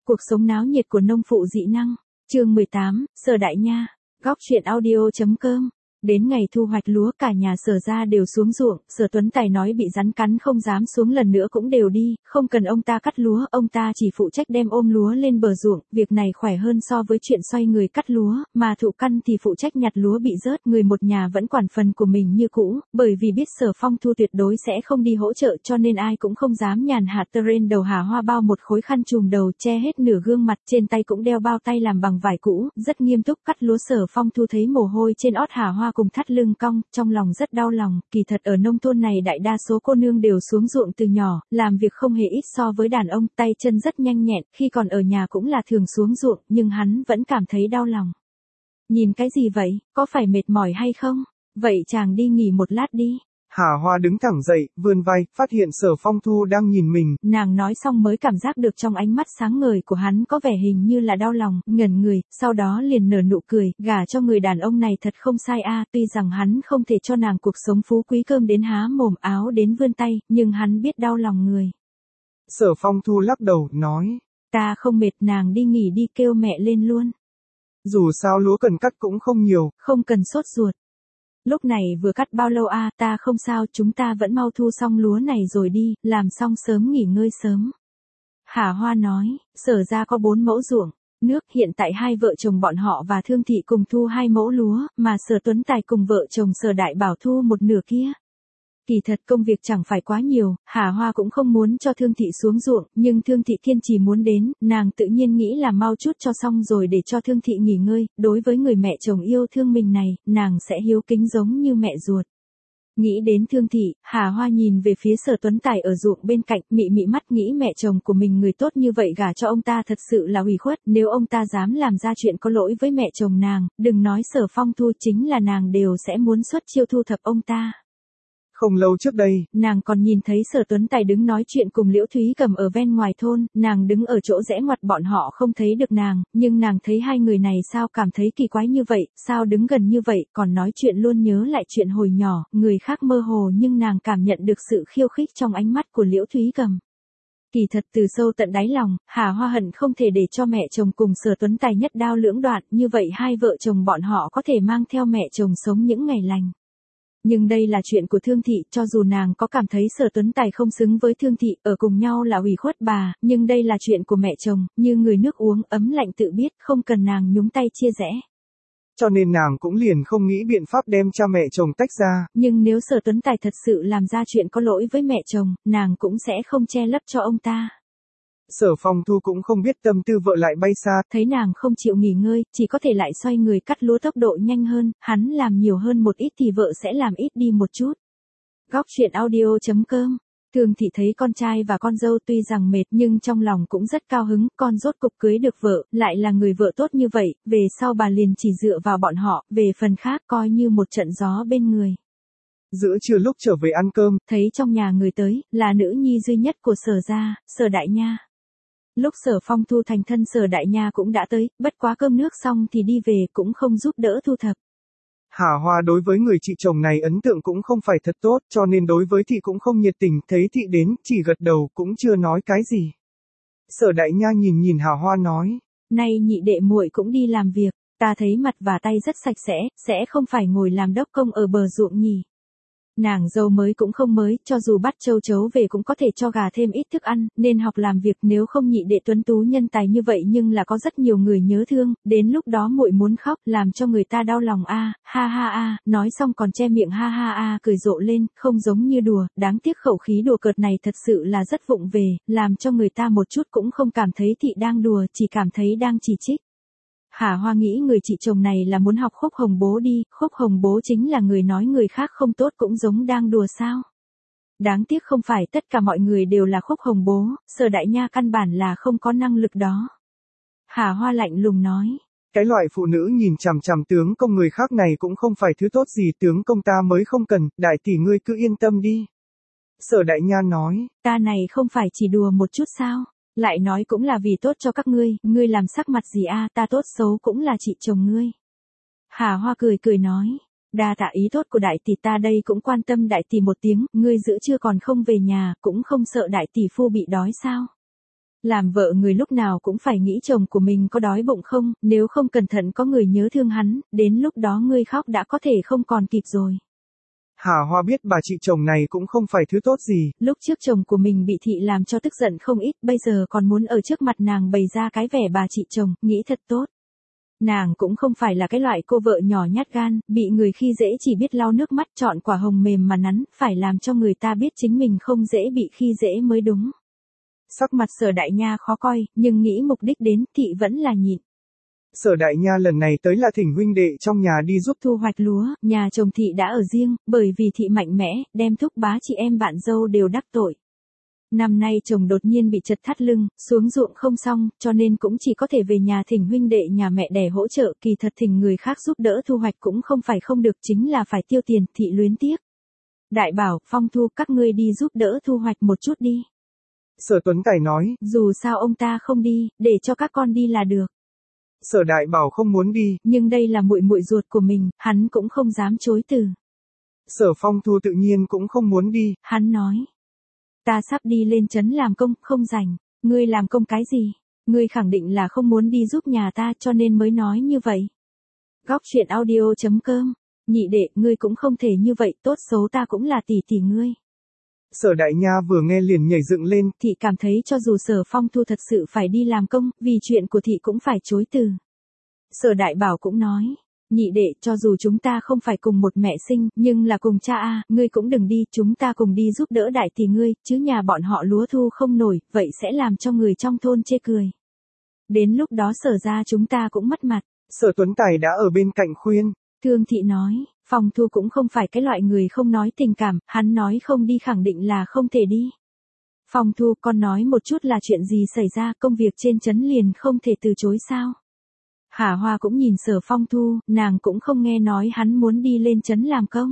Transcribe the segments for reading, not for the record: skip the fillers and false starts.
Cuộc sống náo nhiệt của nông phụ dị năng. Chương 18, Sở Đại Nha. Góc truyện audio.com. Đến ngày thu hoạch lúa cả nhà Sở gia đều xuống ruộng, Sở Tuấn Tài nói bị rắn cắn không dám xuống lần nữa cũng đều đi, không cần ông ta cắt lúa, ông ta chỉ phụ trách đem ôm lúa lên bờ ruộng, việc này khỏe hơn so với chuyện xoay người cắt lúa, mà Thụ Căn thì phụ trách nhặt lúa bị rớt, người một nhà vẫn quản phần của mình như cũ, bởi vì biết Sở Phong Thu tuyệt đối sẽ không đi hỗ trợ cho nên ai cũng không dám nhàn hạ. Trên đầu Hà Hoa bao một khối khăn trùm đầu che hết nửa gương mặt, trên tay cũng đeo bao tay làm bằng vải cũ, rất nghiêm túc cắt lúa. Sở Phong Thu thấy mồ hôi trên ót Hà Hoa cùng thắt lưng cong, trong lòng rất đau lòng, kỳ thật ở nông thôn này đại đa số cô nương đều xuống ruộng từ nhỏ, làm việc không hề ít so với đàn ông, tay chân rất nhanh nhẹn, khi còn ở nhà cũng là thường xuống ruộng, nhưng hắn vẫn cảm thấy đau lòng. Nhìn cái gì vậy, có phải mệt mỏi hay không? Vậy chàng đi nghỉ một lát đi. Hà Hoa đứng thẳng dậy, vươn vai, phát hiện Sở Phong Thu đang nhìn mình. Nàng nói xong mới cảm giác được trong ánh mắt sáng ngời của hắn có vẻ hình như là đau lòng, ngẩn người, sau đó liền nở nụ cười, gả cho người đàn ông này thật không sai a. Tuy rằng hắn không thể cho nàng cuộc sống phú quý cơm đến há mồm áo đến vươn tay, nhưng hắn biết đau lòng người. Sở Phong Thu lắc đầu, nói. Ta không mệt, nàng đi nghỉ đi, kêu mẹ lên luôn. Dù sao lúa cần cắt cũng không nhiều. Không cần sốt ruột. Lúc này vừa cắt bao lâu a? Ta không sao, chúng ta vẫn mau thu xong lúa này rồi đi, làm xong sớm nghỉ ngơi sớm. Hà Hoa nói, Sở ra có 4 mẫu ruộng, nước, hiện tại hai vợ chồng bọn họ và Thương Thị cùng thu 2 mẫu lúa, mà Sở Tuấn Tài cùng vợ chồng Sở Đại Bảo thu một nửa kia. Kỳ thật công việc chẳng phải quá nhiều, Hà Hoa cũng không muốn cho Thương Thị xuống ruộng, nhưng Thương Thị kiên trì muốn đến, nàng tự nhiên nghĩ là mau chút cho xong rồi để cho Thương Thị nghỉ ngơi, đối với người mẹ chồng yêu thương mình này, nàng sẽ hiếu kính giống như mẹ ruột. Nghĩ đến Thương Thị, Hà Hoa nhìn về phía Sở Tuấn Tài ở ruộng bên cạnh, mị mị mắt nghĩ mẹ chồng của mình người tốt như vậy gả cho ông ta thật sự là ủy khuất, nếu ông ta dám làm ra chuyện có lỗi với mẹ chồng nàng, đừng nói Sở Phong Thu, chính là nàng đều sẽ muốn xuất chiêu thu thập ông ta. Không lâu trước đây, nàng còn nhìn thấy Sở Tuấn Tài đứng nói chuyện cùng Liễu Thúy Cầm ở ven ngoài thôn, nàng đứng ở chỗ rẽ ngoặt bọn họ không thấy được nàng, nhưng nàng thấy hai người này sao cảm thấy kỳ quái như vậy, sao đứng gần như vậy, còn nói chuyện luôn nhớ lại chuyện hồi nhỏ, người khác mơ hồ nhưng nàng cảm nhận được sự khiêu khích trong ánh mắt của Liễu Thúy Cầm. Kỳ thật từ sâu tận đáy lòng, Hà Hoa hận không thể để cho mẹ chồng cùng Sở Tuấn Tài nhất đao lưỡng đoạn, như vậy hai vợ chồng bọn họ có thể mang theo mẹ chồng sống những ngày lành. Nhưng đây là chuyện của Thương Thị, cho dù nàng có cảm thấy Sở Tuấn Tài không xứng với Thương Thị, ở cùng nhau là ủy khuất bà, nhưng đây là chuyện của mẹ chồng, như người nước uống ấm lạnh tự biết, không cần nàng nhúng tay chia rẽ. Cho nên nàng cũng liền không nghĩ biện pháp đem cha mẹ chồng tách ra. Nhưng nếu Sở Tuấn Tài thật sự làm ra chuyện có lỗi với mẹ chồng, nàng cũng sẽ không che lấp cho ông ta. Sở Phong Thu cũng không biết tâm tư vợ lại bay xa. Thấy nàng không chịu nghỉ ngơi, chỉ có thể lại xoay người cắt lúa tốc độ nhanh hơn, hắn làm nhiều hơn một ít thì vợ sẽ làm ít đi một chút. Góc truyện audio.com. Thường Thị thấy con trai và con dâu tuy rằng mệt nhưng trong lòng cũng rất cao hứng, con rốt cục cưới được vợ, lại là người vợ tốt như vậy, về sau bà liền chỉ dựa vào bọn họ, về phần khác coi như một trận gió bên người. Giữa trưa lúc trở về ăn cơm, thấy trong nhà người tới, là nữ nhi duy nhất của Sở gia, Sở Đại Nha. Lúc Sở Phong Thu thành thân Sở Đại Nha cũng đã tới, bất quá cơm nước xong thì đi về cũng không giúp đỡ thu thập. Hà Hoa đối với người chị chồng này ấn tượng cũng không phải thật tốt, cho nên đối với Thị cũng không nhiệt tình, thấy Thị đến, chỉ gật đầu, cũng chưa nói cái gì. Sở Đại Nha nhìn Hà Hoa nói. Nay nhị đệ muội cũng đi làm việc, ta thấy mặt và tay rất sạch sẽ không phải ngồi làm đốc công ở bờ ruộng nhỉ. Nàng dâu mới cũng không mới, cho dù bắt châu chấu về cũng có thể cho gà thêm ít thức ăn, nên học làm việc, nếu không nhị đệ tuấn tú nhân tài như vậy nhưng là có rất nhiều người nhớ thương, đến lúc đó muội muốn khóc, làm cho người ta đau lòng a, ha ha a, nói xong còn che miệng ha ha a cười rộ lên, không giống như đùa, đáng tiếc khẩu khí đùa cợt này thật sự là rất vụng về, làm cho người ta một chút cũng không cảm thấy Thị đang đùa, chỉ cảm thấy đang chỉ trích. Hà Hoa nghĩ người chị chồng này là muốn học Khúc Hồng Bố đi, Khúc Hồng Bố chính là người nói người khác không tốt cũng giống đang đùa sao. Đáng tiếc không phải tất cả mọi người đều là Khúc Hồng Bố, Sở Đại Nha căn bản là không có năng lực đó. Hà Hoa lạnh lùng nói. Cái loại phụ nữ nhìn chằm chằm tướng công người khác này cũng không phải thứ tốt gì, tướng công ta mới không cần, đại tỷ ngươi cứ yên tâm đi. Sở Đại Nha nói. Ta này không phải chỉ đùa một chút sao? Lại nói cũng là vì tốt cho các ngươi làm sắc mặt gì a, ta tốt xấu cũng là chị chồng ngươi. Hà Hoa cười nói, đa tạ ý tốt của đại tỷ, ta đây cũng quan tâm đại tỷ một tiếng, ngươi giữa trưa còn không về nhà, cũng không sợ đại tỷ phu bị đói sao? Làm vợ người lúc nào cũng phải nghĩ chồng của mình có đói bụng không, nếu không cẩn thận có người nhớ thương hắn, đến lúc đó ngươi khóc đã có thể không còn kịp rồi. Hà Hoa biết bà chị chồng này cũng không phải thứ tốt gì. Lúc trước chồng của mình bị thị làm cho tức giận không ít, bây giờ còn muốn ở trước mặt nàng bày ra cái vẻ bà chị chồng, nghĩ thật tốt. Nàng cũng không phải là cái loại cô vợ nhỏ nhát gan, bị người khi dễ chỉ biết lau nước mắt chọn quả hồng mềm mà nắn, phải làm cho người ta biết chính mình không dễ bị khi dễ mới đúng. Sắc mặt Sở Đại Nha khó coi, nhưng nghĩ mục đích đến, thị vẫn là nhịn. Sở Đại Nha lần này tới là thỉnh huynh đệ trong nhà đi giúp thu hoạch lúa, nhà chồng thị đã ở riêng, bởi vì thị mạnh mẽ, đem thúc bá chị em bạn dâu đều đắc tội. Năm nay chồng đột nhiên bị chật thắt lưng, xuống ruộng không xong, cho nên cũng chỉ có thể về nhà thỉnh huynh đệ nhà mẹ đẻ hỗ trợ, kỳ thật thỉnh người khác giúp đỡ thu hoạch cũng không phải không được, chính là phải tiêu tiền, thị luyến tiếc. Đại bảo, Phong Thu, các ngươi đi giúp đỡ thu hoạch một chút đi. Sở Tuấn Tài nói, dù sao ông ta không đi, để cho các con đi là được. Sở Đại Bảo không muốn đi, nhưng đây là muội muội ruột của mình, hắn cũng không dám chối từ. Sở Phong Thu tự nhiên cũng không muốn đi, hắn nói, ta sắp đi lên trấn làm công, không rảnh. Ngươi làm công cái gì? Ngươi khẳng định là không muốn đi giúp nhà ta cho nên mới nói như vậy. Góc truyện audio.com. Nhị đệ, ngươi cũng không thể như vậy, tốt xấu ta cũng là tỷ tỷ ngươi. Sở Đại Nha vừa nghe liền nhảy dựng lên, thị cảm thấy cho dù Sở Phong Thu thật sự phải đi làm công, vì chuyện của thị cũng phải chối từ. Sở Đại Bảo cũng nói, nhị đệ, cho dù chúng ta không phải cùng một mẹ sinh, nhưng là cùng cha a, ngươi cũng đừng đi, chúng ta cùng đi giúp đỡ đại tỷ ngươi, chứ nhà bọn họ lúa thu không nổi, vậy sẽ làm cho người trong thôn chê cười. Đến lúc đó Sở ra chúng ta cũng mất mặt. Sở Tuấn Tài đã ở bên cạnh khuyên. Thương thị nói, Phong Thu cũng không phải cái loại người không nói tình cảm, hắn nói không đi khẳng định là không thể đi. Phong Thu, con nói một chút là chuyện gì xảy ra, công việc trên trấn liền không thể từ chối sao? Hà Hoa cũng nhìn Sở Phong Thu, nàng cũng không nghe nói hắn muốn đi lên trấn làm công.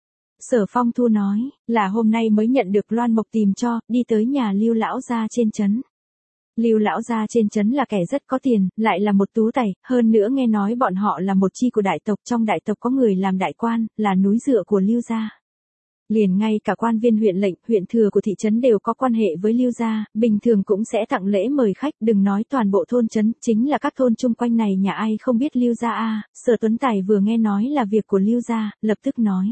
Sở Phong Thu nói, là hôm nay mới nhận được Loan Mộc tìm cho, đi tới nhà Lưu lão gia trên trấn. Lưu lão gia trên trấn là kẻ rất có tiền, lại là một tú tài, hơn nữa nghe nói bọn họ là một chi của đại tộc, trong đại tộc có người làm đại quan, là núi dựa của Lưu gia. Liền ngay cả quan viên huyện lệnh, huyện thừa của thị trấn đều có quan hệ với Lưu gia, bình thường cũng sẽ tặng lễ mời khách, đừng nói toàn bộ thôn trấn, chính là các thôn chung quanh này nhà ai không biết Lưu gia a. Sở Tuấn Tài vừa nghe nói là việc của Lưu gia, lập tức nói.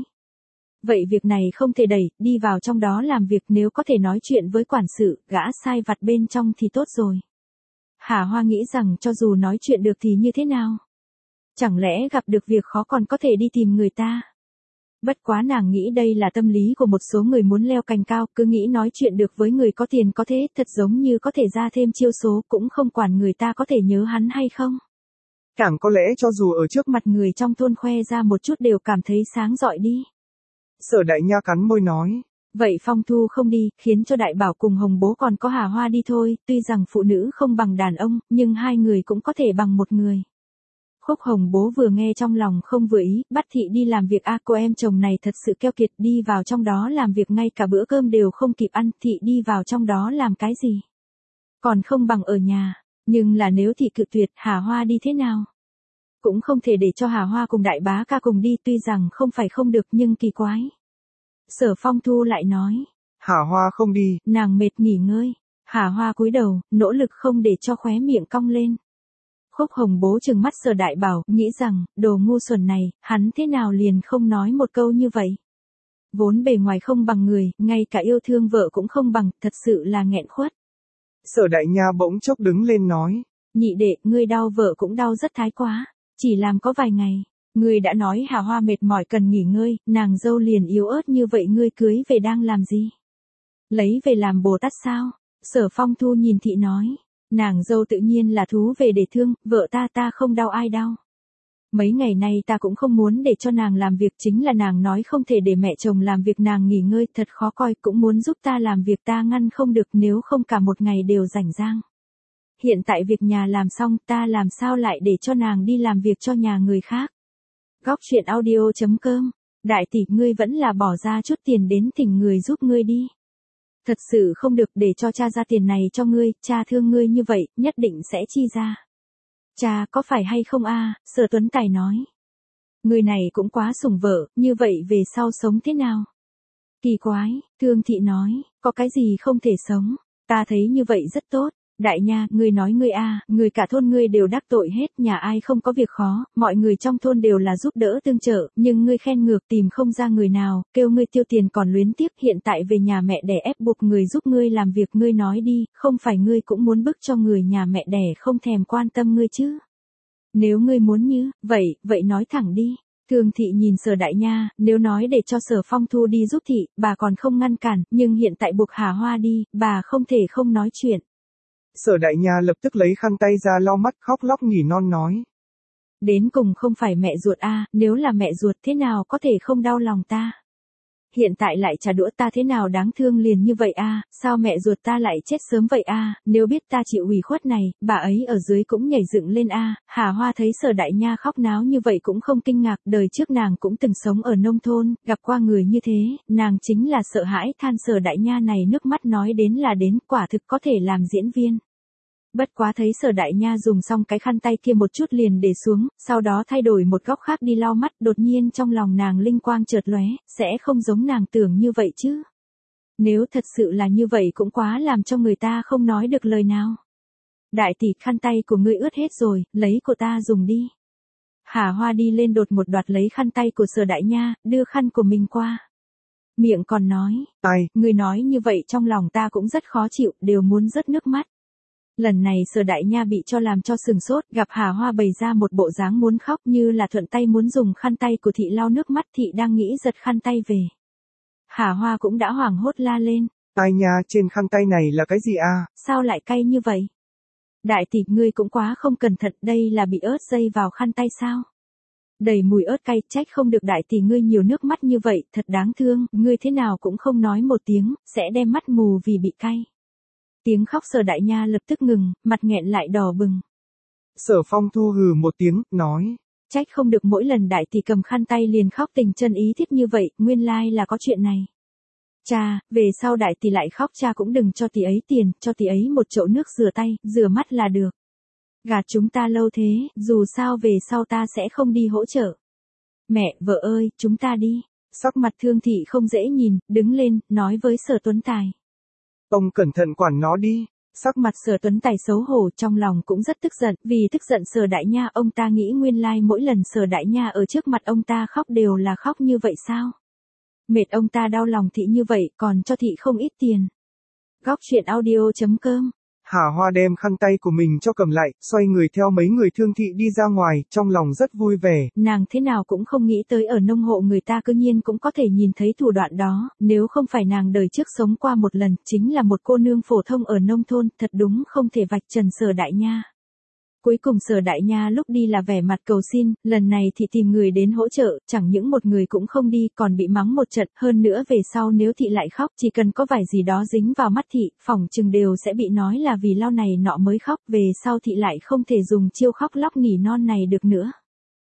Vậy việc này không thể đẩy, đi vào trong đó làm việc, nếu có thể nói chuyện với quản sự, gã sai vặt bên trong thì tốt rồi. Hà Hoa nghĩ rằng cho dù nói chuyện được thì như thế nào? Chẳng lẽ gặp được việc khó còn có thể đi tìm người ta? Bất quá nàng nghĩ đây là tâm lý của một số người muốn leo cành cao, cứ nghĩ nói chuyện được với người có tiền có thế, thật giống như có thể ra thêm chiêu số, cũng không quản người ta có thể nhớ hắn hay không. Càng có lẽ cho dù ở trước mặt người trong thôn khoe ra một chút đều cảm thấy sáng rọi đi. Sở Đại Nha cắn môi nói. Vậy Phong Thu không đi, khiến cho Đại Bảo cùng Hồng Bố còn có Hà Hoa đi thôi, tuy rằng phụ nữ không bằng đàn ông, nhưng hai người cũng có thể bằng một người. Khúc Hồng Bố vừa nghe trong lòng không vừa ý, bắt thị đi làm việc a, cô em chồng này thật sự keo kiệt, đi vào trong đó làm việc ngay cả bữa cơm đều không kịp ăn, thị đi vào trong đó làm cái gì? Còn không bằng ở nhà, nhưng là nếu thị cự tuyệt, Hà Hoa đi thế nào? Cũng không thể để cho Hà Hoa cùng đại bá ca cùng đi, tuy rằng không phải không được nhưng kỳ quái. Sở Phong Thu lại nói, Hà Hoa không đi, nàng mệt nghỉ ngơi. Hà Hoa cúi đầu, nỗ lực không để cho khóe miệng cong lên. Khúc Hồng Bố trừng mắt Sở Đại Bảo, nghĩ rằng, đồ ngu xuẩn này, hắn thế nào liền không nói một câu như vậy. Vốn bề ngoài không bằng người, ngay cả yêu thương vợ cũng không bằng, thật sự là nghẹn khuất. Sở Đại Nha bỗng chốc đứng lên nói. Nhị đệ, ngươi đau vợ cũng đau rất thái quá, chỉ làm có vài ngày. Ngươi đã nói Hà Hoa mệt mỏi cần nghỉ ngơi, nàng dâu liền yếu ớt như vậy, ngươi cưới về đang làm gì? Lấy về làm Bồ Tát sao? Sở Phong Thu nhìn thị nói. Nàng dâu tự nhiên là thú về để thương, vợ ta không đau ai đau. Mấy ngày nay ta cũng không muốn để cho nàng làm việc, chính là nàng nói không thể để mẹ chồng làm việc nàng nghỉ ngơi, thật khó coi, cũng muốn giúp ta làm việc ta ngăn không được, nếu không cả một ngày đều rảnh rang. Hiện tại việc nhà làm xong, ta làm sao lại để cho nàng đi làm việc cho nhà người khác. Góc truyện audio.com. Đại tỷ, ngươi vẫn là bỏ ra chút tiền đến thỉnh người giúp ngươi đi. Thật sự không được, để cho cha ra tiền này cho ngươi, cha thương ngươi như vậy, nhất định sẽ chi ra. Cha, có phải hay không a? Sở Tuấn Tài nói. Người này cũng quá sủng vợ, như vậy về sau sống thế nào? Kỳ quái, Thương thị nói, có cái gì không thể sống, ta thấy như vậy rất tốt. Đại nha, ngươi nói ngươi ngươi cả thôn ngươi đều đắc tội hết, nhà ai không có việc khó, mọi người trong thôn đều là giúp đỡ tương trợ, nhưng ngươi khen ngược tìm không ra người nào, kêu ngươi tiêu tiền còn luyến tiếc, hiện tại về nhà mẹ đẻ ép buộc người giúp ngươi làm việc, ngươi nói đi, không phải ngươi cũng muốn bức cho người nhà mẹ đẻ không thèm quan tâm ngươi chứ. Nếu ngươi muốn như, vậy nói thẳng đi. Thường thị nhìn Sở Đại Nha, nếu nói để cho Sở Phong Thu đi giúp thị, bà còn không ngăn cản, nhưng hiện tại buộc Hà Hoa đi, bà không thể không nói chuyện. Sở Đại Nha lập tức lấy khăn tay ra lau mắt khóc lóc nỉ non nói. Đến cùng không phải mẹ ruột nếu là mẹ ruột thế nào có thể không đau lòng ta. Hiện tại lại trả đũa ta thế nào đáng thương liền như vậy sao mẹ ruột ta lại chết sớm vậy nếu biết ta chịu ủy khuất này, bà ấy ở dưới cũng nhảy dựng lên Hà Hoa thấy Sở Đại Nha khóc náo như vậy cũng không kinh ngạc, đời trước nàng cũng từng sống ở nông thôn, gặp qua người như thế, nàng chính là sợ hãi than Sở Đại Nha này nước mắt nói đến là đến, quả thực có thể làm diễn viên. Bất quá thấy Sở Đại Nha dùng xong cái khăn tay kia một chút liền để xuống, sau đó thay đổi một góc khác đi lau mắt, đột nhiên trong lòng nàng linh quang chợt lóe, sẽ không giống nàng tưởng như vậy chứ. Nếu thật sự là như vậy cũng quá làm cho người ta không nói được lời nào. Đại tỷ, khăn tay của ngươi ướt hết rồi, lấy của ta dùng đi. Hà Hoa đi lên đột một đoạt lấy khăn tay của Sở Đại Nha, đưa khăn của mình qua. Miệng còn nói, ngươi nói như vậy trong lòng ta cũng rất khó chịu, đều muốn rớt nước mắt. Lần này Sở Đại Nha bị cho làm cho sừng sốt, gặp Hà Hoa bày ra một bộ dáng muốn khóc như là thuận tay muốn dùng khăn tay của thị lau nước mắt, thị đang nghĩ giật khăn tay về. Hà Hoa cũng đã hoảng hốt la lên. Ai nha, trên khăn tay này là cái gì Sao lại cay như vậy? Đại tỷ, ngươi cũng quá không cẩn thận, đây là bị ớt dây vào khăn tay sao? Đầy mùi ớt cay, trách không được đại tỷ ngươi nhiều nước mắt như vậy, thật đáng thương, ngươi thế nào cũng không nói một tiếng, sẽ đem mắt mù vì bị cay. Tiếng khóc Sở Đại Nha lập tức ngừng, mặt nghẹn lại đỏ bừng. Sở Phong Thu hừ một tiếng, nói. Trách không được mỗi lần đại tỷ cầm khăn tay liền khóc tình chân ý thiết như vậy, nguyên lai là có chuyện này. Cha, về sau đại tỷ lại khóc cha cũng đừng cho tỷ ấy tiền, cho tỷ ấy một chậu nước rửa tay, rửa mắt là được. Gạt chúng ta lâu thế, dù sao về sau ta sẽ không đi hỗ trợ. Mẹ, vợ ơi, chúng ta đi. Sắc mặt Thương thị không dễ nhìn, đứng lên, nói với Sở Tuấn Tài. Ông cẩn thận quản nó đi. Sắc mặt Sở Tuấn Tài xấu hổ, trong lòng cũng rất tức giận, vì tức giận Sở Đại Nha, ông ta nghĩ nguyên lai mỗi lần Sở Đại Nha ở trước mặt ông ta khóc đều là khóc như vậy sao? Mệt ông ta đau lòng thị như vậy, còn cho thị không ít tiền. Góc truyện audio.com. Hà Hoa đem khăn tay của mình cho cầm lại, xoay người theo mấy người Thương thị đi ra ngoài, trong lòng rất vui vẻ. Nàng thế nào cũng không nghĩ tới ở nông hộ người ta cư nhiên cũng có thể nhìn thấy thủ đoạn đó, nếu không phải nàng đời trước sống qua một lần, chính là một cô nương phổ thông ở nông thôn, thật đúng không thể vạch trần Sở Đại Nha. Cuối cùng Sở Đại Nha lúc đi là vẻ mặt cầu xin, lần này thì tìm người đến hỗ trợ, chẳng những một người cũng không đi, còn bị mắng một trận, hơn nữa về sau nếu thị lại khóc, chỉ cần có vài gì đó dính vào mắt thị, phỏng chừng đều sẽ bị nói là vì lau này nọ mới khóc, về sau thị lại không thể dùng chiêu khóc lóc nỉ non này được nữa.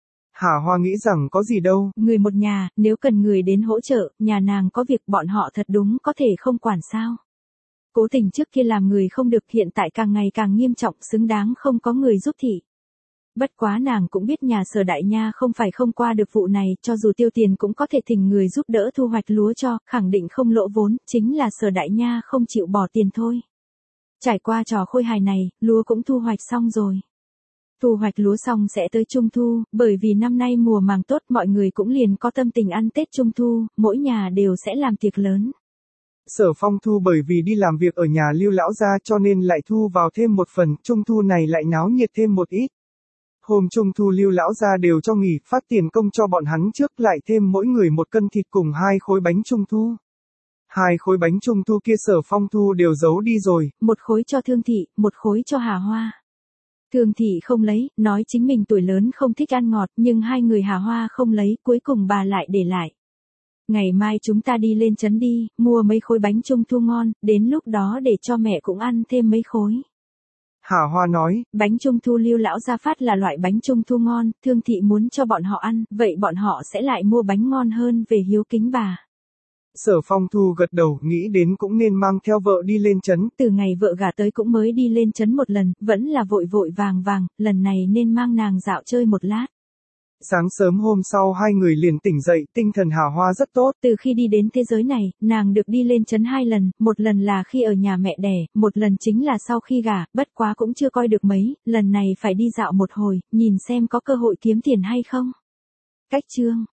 Hà Hoa nghĩ rằng có gì đâu. Người một nhà, nếu cần người đến hỗ trợ, nhà nàng có việc bọn họ thật đúng có thể không quản sao. Cố tình trước kia làm người không được, hiện tại càng ngày càng nghiêm trọng, xứng đáng không có người giúp thị. Bất quá nàng cũng biết nhà Sở Đại Nha không phải không qua được vụ này, cho dù tiêu tiền cũng có thể thỉnh người giúp đỡ thu hoạch lúa cho, khẳng định không lỗ vốn, chính là Sở Đại Nha không chịu bỏ tiền thôi. Trải qua trò khôi hài này, lúa cũng thu hoạch xong rồi. Thu hoạch lúa xong sẽ tới Trung Thu, bởi vì năm nay mùa màng tốt mọi người cũng liền có tâm tình ăn Tết Trung Thu, mỗi nhà đều sẽ làm tiệc lớn. Sở Phong Thu bởi vì đi làm việc ở nhà Lưu lão gia cho nên lại thu vào thêm một phần, Trung Thu này lại náo nhiệt thêm một ít. Hôm Trung Thu Lưu lão gia đều cho nghỉ, phát tiền công cho bọn hắn trước, lại thêm mỗi người một cân thịt cùng 2 khối bánh Trung Thu. 2 khối bánh Trung Thu kia Sở Phong Thu đều giấu đi rồi. Một khối cho Thương thị, một khối cho Hà Hoa. Thương thị không lấy, nói chính mình tuổi lớn không thích ăn ngọt, nhưng hai người Hà Hoa không lấy, cuối cùng bà lại để lại. Ngày mai chúng ta đi lên trấn đi, mua mấy khối bánh Trung Thu ngon, đến lúc đó để cho mẹ cũng ăn thêm mấy khối. Hà Hoa nói, bánh Trung Thu Lưu lão gia phát là loại bánh Trung Thu ngon, Thương thị muốn cho bọn họ ăn, vậy bọn họ sẽ lại mua bánh ngon hơn về hiếu kính bà. Sở Phong Thu gật đầu, nghĩ đến cũng nên mang theo vợ đi lên trấn. Từ ngày vợ gả tới cũng mới đi lên trấn một lần, vẫn là vội vội vàng vàng, lần này nên mang nàng dạo chơi một lát. Sáng sớm hôm sau hai người liền tỉnh dậy, tinh thần Hà Hoa rất tốt. Từ khi đi đến thế giới này, nàng được đi lên trấn 2 lần, một lần là khi ở nhà mẹ đẻ, một lần chính là sau khi gả, bất quá cũng chưa coi được mấy, lần này phải đi dạo một hồi, nhìn xem có cơ hội kiếm tiền hay không. Cách chương